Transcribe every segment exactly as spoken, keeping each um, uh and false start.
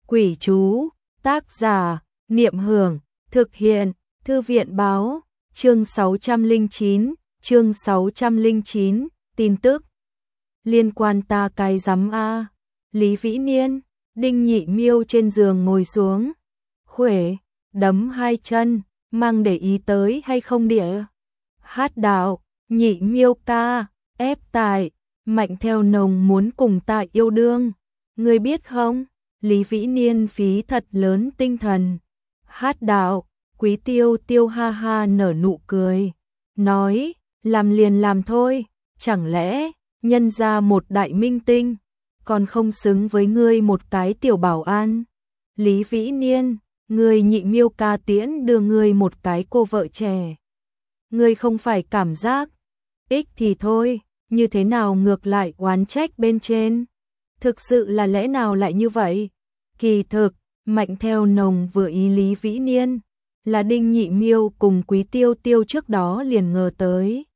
Quỷ chú, tác giả, Niệm Hưởng, thực hiện, Thư viện báo, chương sáu trăm lẻ chín, chương sáu trăm lẻ chín, tin tức. Liên quan ta cái rắm a. Lý Vĩ Niên, Đinh Nhị Miêu trên giường ngồi xuống, khuỷu, đấm hai chân, mang để ý tới hay không địa. Hát đạo, Nhị Miêu ca, ép tại, Mạnh Theo Nồng muốn cùng ta yêu đương, ngươi biết không? Lý Vĩ Niên phí thật lớn tinh thần. Hát đạo, Quý Tiêu Tiêu ha ha nở nụ cười, nói, làm liền làm thôi, chẳng lẽ nhân ra một đại minh tinh, còn không xứng với ngươi một cái tiểu bảo an. Lý Vĩ Niên, ngươi Nhị Miêu ca tiễn đưa ngươi một cái cô vợ trẻ. Ngươi không phải cảm giác ích thì thôi, như thế nào ngược lại oán trách bên trên? Thực sự là lẽ nào lại như vậy? Kỳ thực, Mạnh Theo Nồng vừa ý Lý Vĩ Niên, là Đinh Nhị Miêu cùng Quý Tiêu Tiêu trước đó liền ngờ tới.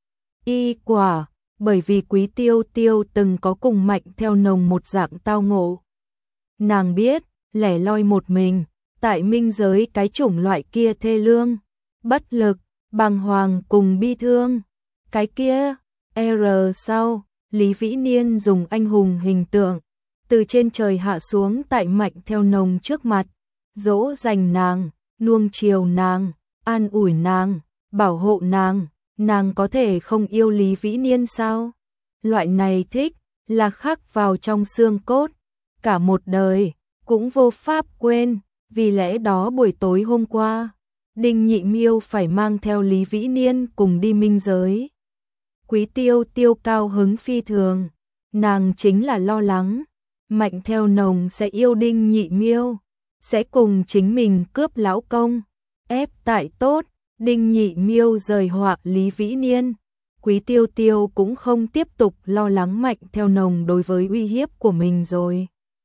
Y quả, bởi vì Quý Tiêu Tiêu từng có cùng Mạnh Theo Nồng một dạng tao ngộ. Nàng biết, lẻ loi một mình, tại minh giới cái chủng loại kia thê lương, bất lực, bàng hoàng cùng bi thương. Cái kia, R sau, Lý Vĩ Niên dùng anh hùng hình tượng, từ trên trời hạ xuống tại Mạnh Theo Nồng trước mặt, dỗ dành nàng, nuông chiều nàng, an ủi nàng, bảo hộ nàng, nàng có thể không yêu Lý Vĩ Niên sao? Loại này thích, là khắc vào trong xương cốt, cả một đời, cũng vô pháp quên, vì lẽ đó buổi tối hôm qua, Đinh Nhị Miêu phải mang theo Lý Vĩ Niên cùng đi minh giới. Quý Tiêu Tiêu cao hứng phi thường, nàng chính là lo lắng Mạnh Theo Nồng sẽ yêu Đinh Nhị Miêu, sẽ cùng chính mình cướp lão công, ép tại tốt, Đinh Nhị Miêu rời họa Lý Vĩ Niên. Quý Tiêu Tiêu cũng không tiếp tục lo lắng Mạnh Theo Nồng đối với uy hiếp của mình rồi.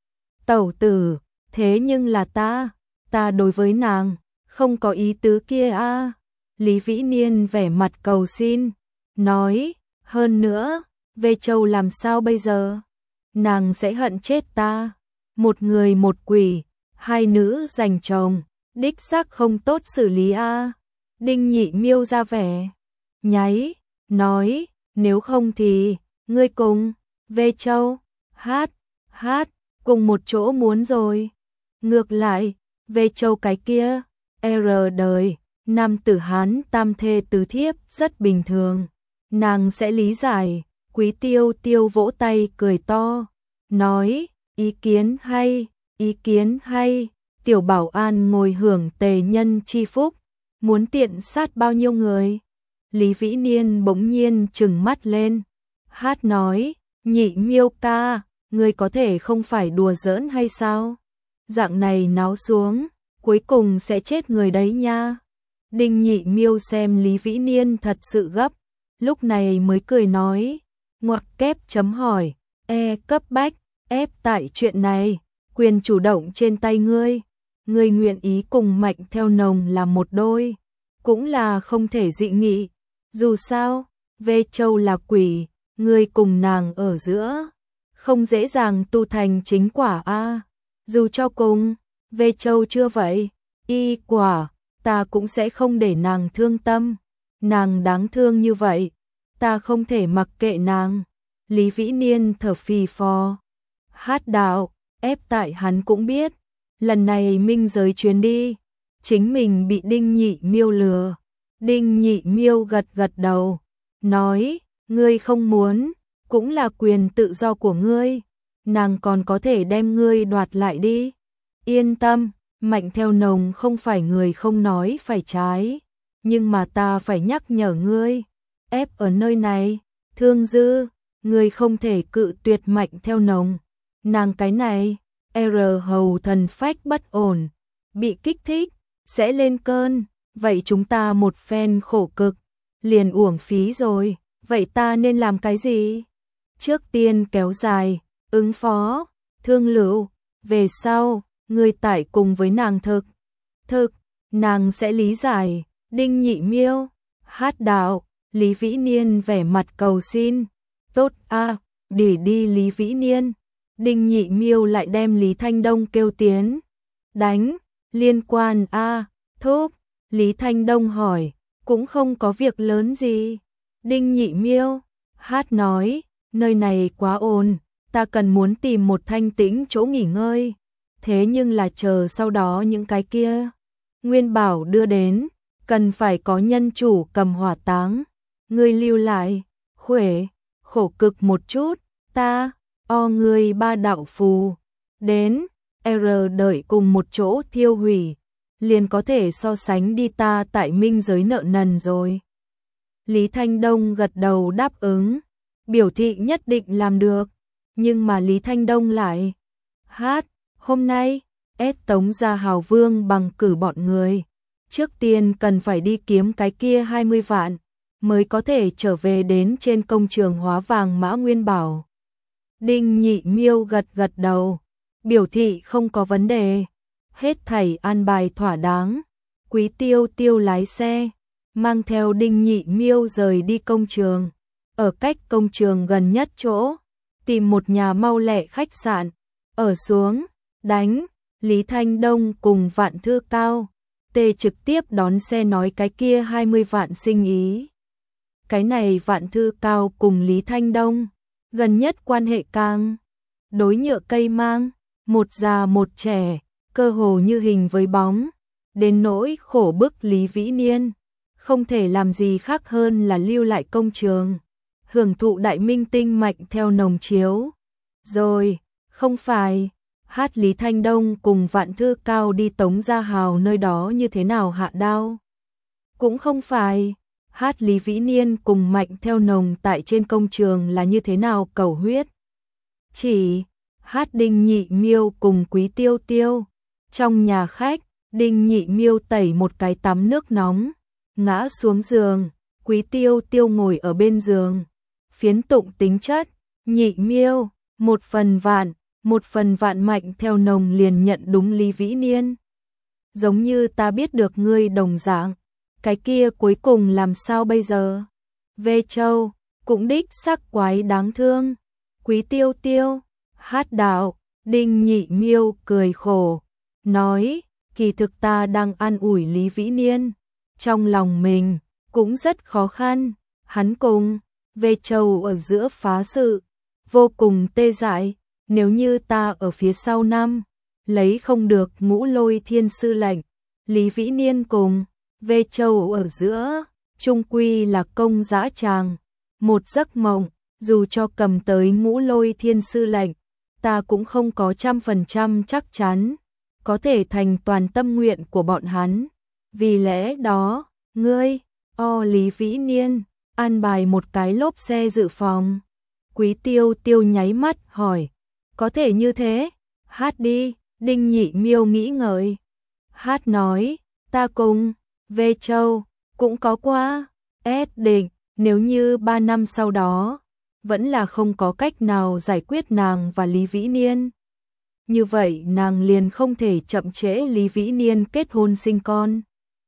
Tẩu tử, thế nhưng là ta, ta đối với nàng, không có ý tứ kia a. À. Lý Vĩ Niên vẻ mặt cầu xin, nói, hơn nữa, về Châu làm sao bây giờ? Nàng sẽ hận chết ta. Một người một quỷ, hai nữ giành chồng, đích xác không tốt xử lý a. À. Đinh Nhị Miêu ra vẻ nháy, nói, nếu không thì, ngươi cùng, về Châu, hát, hát, cùng một chỗ muốn rồi. Ngược lại, về Châu cái kia, R đời, nam tử Hán tam thê tứ thiếp rất bình thường. Nàng sẽ lý giải. Quý Tiêu Tiêu vỗ tay cười to, nói, ý kiến hay, ý kiến hay, tiểu bảo an ngồi hưởng tề nhân chi phúc, muốn tiện sát bao nhiêu người. Lý Vĩ Niên bỗng nhiên trừng mắt lên, hát nói, Nhị Miêu ca, ngươi có thể không phải đùa giỡn hay sao? Dạng này náo xuống, cuối cùng sẽ chết người đấy nha. Đinh Nhị Miêu xem Lý Vĩ Niên thật sự gấp, lúc này mới cười nói, ngoặc kép chấm hỏi, e cấp bách, ép tại chuyện này, quyền chủ động trên tay ngươi, ngươi nguyện ý cùng Mạnh Theo Nồng là một đôi, cũng là không thể dị nghị, dù sao, về Châu là quỷ, ngươi cùng nàng ở giữa, không dễ dàng tu thành chính quả a. À. Dù cho cùng, về Châu chưa vậy, y quả, ta cũng sẽ không để nàng thương tâm, nàng đáng thương như vậy, ta không thể mặc kệ nàng. Lý Vĩ Niên thở phì phò, hát đạo, ép tại hắn cũng biết, lần này minh giới chuyến đi, chính mình bị Đinh Nhị Miêu lừa. Đinh Nhị Miêu gật gật đầu, nói, ngươi không muốn, cũng là quyền tự do của ngươi, nàng còn có thể đem ngươi đoạt lại đi. Yên tâm, Mạnh Theo Nồng không phải người không nói phải trái, nhưng mà ta phải nhắc nhở ngươi, ép ở nơi này, thương dư, ngươi không thể cự tuyệt Mạnh Theo Nồng. Nàng cái này, R hầu thần phách bất ổn, bị kích thích, sẽ lên cơn, vậy chúng ta một phen khổ cực, liền uổng phí rồi, vậy ta nên làm cái gì? Trước tiên kéo dài, ứng phó, thương lượng, về sau, ngươi tải cùng với nàng thực. Thực, nàng sẽ lý giải, Đinh Nhị Miêu, hát đạo, Lý Vĩ Niên vẻ mặt cầu xin, tốt a, à, để đi Lý Vĩ Niên, Đinh Nhị Miêu lại đem Lý Thanh Đông kêu tiến. Đánh, liên quan a, thúc, Lý Thanh Đông hỏi, cũng không có việc lớn gì. Đinh Nhị Miêu, hát nói, nơi này quá ồn, ta cần muốn tìm một thanh tĩnh chỗ nghỉ ngơi. Thế nhưng là chờ sau đó những cái kia Nguyên Bảo đưa đến, cần phải có nhân chủ cầm hỏa táng. Ngươi lưu lại, khuể, khổ cực một chút, ta, o ngươi ba đạo phù. Đến, R đợi cùng một chỗ thiêu hủy, liền có thể so sánh đi ta tại minh giới nợ nần rồi. Lý Thanh Đông gật đầu đáp ứng, biểu thị nhất định làm được, nhưng mà Lý Thanh Đông lại hát, hôm nay, ép Tống Gia Hào Vương bằng cử bọn người. Trước tiên cần phải đi kiếm cái kia hai mươi vạn, mới có thể trở về đến trên công trường hóa vàng mã Nguyên Bảo. Đinh Nhị Miêu gật gật đầu, biểu thị không có vấn đề, hết thảy an bài thỏa đáng. Quý Tiêu Tiêu lái xe, mang theo Đinh Nhị Miêu rời đi công trường, ở cách công trường gần nhất chỗ, tìm một nhà mau lẹ khách sạn, ở xuống, đánh, Lý Thanh Đông cùng Vạn Thư Cao, tê trực tiếp đón xe nói cái kia hai mươi vạn sinh ý. Cái này Vạn Thư Cao cùng Lý Thanh Đông, gần nhất quan hệ càng đối nhựa cây mang, một già một trẻ, cơ hồ như hình với bóng, đến nỗi khổ bức Lý Vĩ Niên, không thể làm gì khác hơn là lưu lại công trường, hưởng thụ đại minh tinh mạnh theo nồng chiếu. Rồi, không phải, hát Lý Thanh Đông cùng Vạn Thư Cao đi Tống Gia Hào nơi đó như thế nào hạ đao. Cũng không phải, hát Lý Vĩ Niên cùng mạnh theo nồng tại trên công trường là như thế nào cầu huyết. Chỉ, hát Đinh Nhị Miêu cùng Quý Tiêu Tiêu, trong nhà khách, Đinh Nhị Miêu tẩy một cái tắm nước nóng, ngã xuống giường, Quý Tiêu Tiêu ngồi ở bên giường, phiến tụng tính chất, Nhị Miêu, một phần vạn, một phần vạn mạnh theo nồng liền nhận đúng Lý Vĩ Niên. Giống như ta biết được ngươi đồng dạng, cái kia cuối cùng làm sao bây giờ? Vê Châu, cũng đích sắc quái đáng thương. Quý Tiêu Tiêu, hát đạo, Đinh Nhị Miêu cười khổ, nói, kỳ thực ta đang an ủi Lý Vĩ Niên, trong lòng mình cũng rất khó khăn, hắn cùng Vê Châu ở giữa phá sự, vô cùng tê dại, nếu như ta ở phía sau năm, lấy không được Ngũ Lôi Thiên Sư lệnh, Lý Vĩ Niên cùng Vê Châu ở giữa, chung quy là công dã tràng, một giấc mộng, dù cho cầm tới Ngũ Lôi Thiên Sư lệnh, ta cũng không có trăm phần trăm chắc chắn, có thể thành toàn tâm nguyện của bọn hắn. Vì lẽ đó, ngươi, o Lý Vĩ Niên, an bài một cái lốp xe dự phòng. Quý Tiêu Tiêu nháy mắt hỏi, có thể như thế? Hát đi, Đinh Nhị Miêu nghĩ ngợi. Hát nói, ta cùng Vê Châu cũng có qua, ép định, nếu như ba năm sau đó, vẫn là không có cách nào giải quyết nàng và Lý Vĩ Niên. Như vậy nàng liền không thể chậm trễ Lý Vĩ Niên kết hôn sinh con.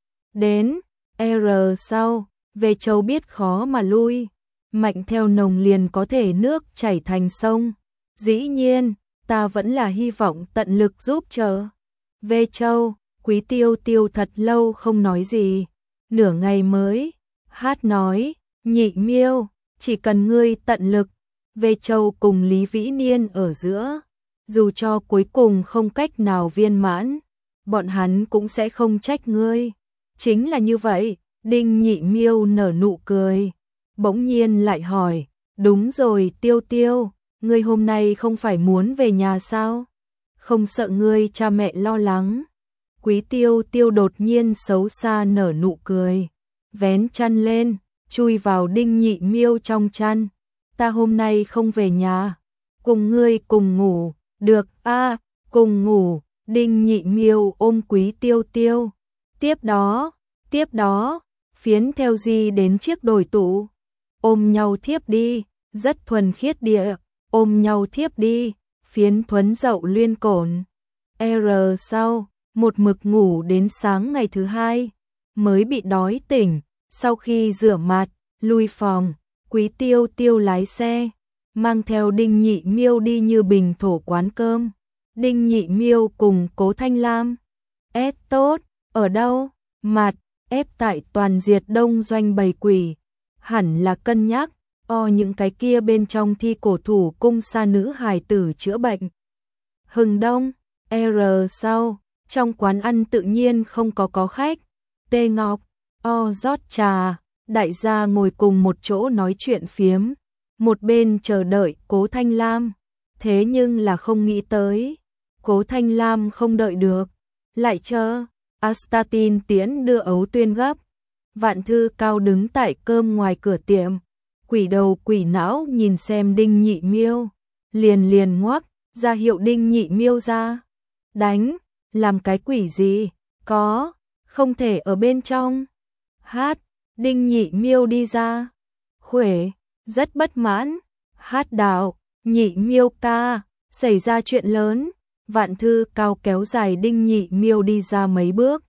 Đến, R sau, Vê Châu biết khó mà lui, mạnh theo nồng liền có thể nước chảy thành sông. Dĩ nhiên, ta vẫn là hy vọng tận lực giúp trợ. Vê Châu, Quý Tiêu Tiêu thật lâu không nói gì, nửa ngày mới, hát nói, Nhị Miêu, chỉ cần ngươi tận lực, Vê Châu cùng Lý Vĩ Niên ở giữa, dù cho cuối cùng không cách nào viên mãn, bọn hắn cũng sẽ không trách ngươi. Chính là như vậy, Đinh Nhị Miêu nở nụ cười, bỗng nhiên lại hỏi, đúng rồi Tiêu Tiêu, ngươi hôm nay không phải muốn về nhà sao? Không sợ ngươi cha mẹ lo lắng? Quý Tiêu Tiêu đột nhiên xấu xa nở nụ cười, vén chăn lên, chui vào Đinh Nhị Miêu trong chăn. Ta hôm nay không về nhà, cùng ngươi cùng ngủ, được a, à, cùng ngủ. Đinh Nhị Miêu ôm Quý Tiêu Tiêu. Tiếp đó, tiếp đó, phiến theo di đến chiếc đồi tủ, ôm nhau thiếp đi, rất thuần khiết địa, ôm nhau thiếp đi, phiến thuấn dậu liên cổn. R sau, một mực ngủ đến sáng ngày thứ hai, mới bị đói tỉnh, sau khi rửa mặt, lui phòng, Quý Tiêu Tiêu lái xe, mang theo Đinh Nhị Miêu đi Như Bình thổ quán cơm. Đinh Nhị Miêu cùng Cố Thanh Lam. S tốt, ở đâu? Mặt, ép tại toàn diệt đông doanh bầy quỷ. Hẳn là cân nhắc, o những cái kia bên trong thi cổ thủ cung sa nữ hài tử chữa bệnh. Hừng Đông, R sau, trong quán ăn tự nhiên không có có khách. Tê Ngọc, o rót trà, đại gia ngồi cùng một chỗ nói chuyện phiếm. Một bên chờ đợi Cố Thanh Lam, thế nhưng là không nghĩ tới. Cố Thanh Lam không đợi được, lại chờ. Astatin tiễn đưa ấu tuyên gấp. Vạn Thư Cao đứng tại cơm ngoài cửa tiệm. Quỷ đầu quỷ não nhìn xem Đinh Nhị Miêu, liền liền ngoắc, ra hiệu Đinh Nhị Miêu ra. Đánh, làm cái quỷ gì, có, không thể ở bên trong. Hát, Đinh Nhị Miêu đi ra. Khuể, rất bất mãn. Hát đạo, Nhị Miêu ca, xảy ra chuyện lớn. Vạn Thư Cao kéo dài Đinh Nhị Miêu đi ra mấy bước.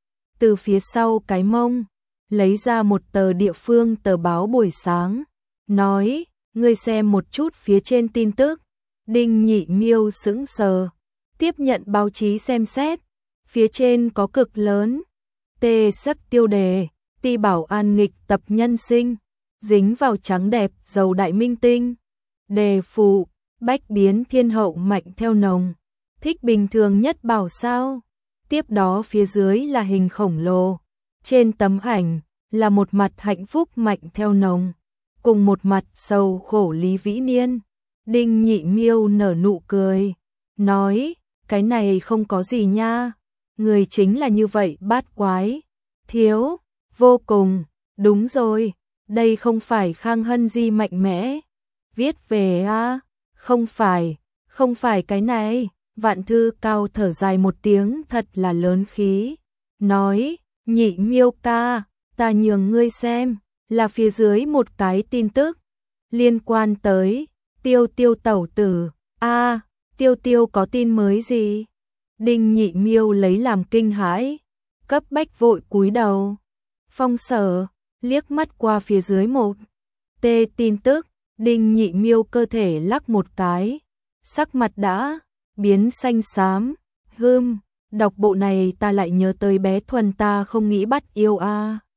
Từ phía sau cái mông, lấy ra một tờ địa phương tờ báo buổi sáng. Nói, ngươi xem một chút phía trên tin tức. Đinh Nhị Miêu sững sờ, tiếp nhận báo chí xem xét. Phía trên có cực lớn. Tê sắc tiêu đề, Ti Bảo An nghịch tập nhân sinh. Dính vào trắng đẹp, giàu đại minh tinh. Đề phụ, bách biến thiên hậu mạnh theo nồng. Thích bình thường nhất bảo sao. Tiếp đó phía dưới là hình khổng lồ. Trên tấm ảnh là một mặt hạnh phúc mạnh theo nồng, cùng một mặt sầu khổ Lý Vĩ Niên. Đinh Nhị Miêu nở nụ cười, nói, cái này không có gì nha, người chính là như vậy bát quái. Thiếu, vô cùng, đúng rồi, đây không phải Khang Hân Di mạnh mẽ. Viết về a à? Không phải, không phải cái này. Vạn Thư Cao thở dài một tiếng thật là lớn khí. Nói, Nhị Miêu ca, ta nhường ngươi xem, là phía dưới một cái tin tức. Liên quan tới, tiêu tiêu tẩu tử. a à, tiêu tiêu có tin mới gì? Đinh Nhị Miêu lấy làm kinh hãi, cấp bách vội cúi đầu. Phong Sở, liếc mắt qua phía dưới một. Tê tin tức, Đinh Nhị Miêu cơ thể lắc một cái. Sắc mặt đã biến xanh xám. Hưm, đọc bộ này ta lại nhớ tới bé Thuần ta không nghĩ bắt yêu a.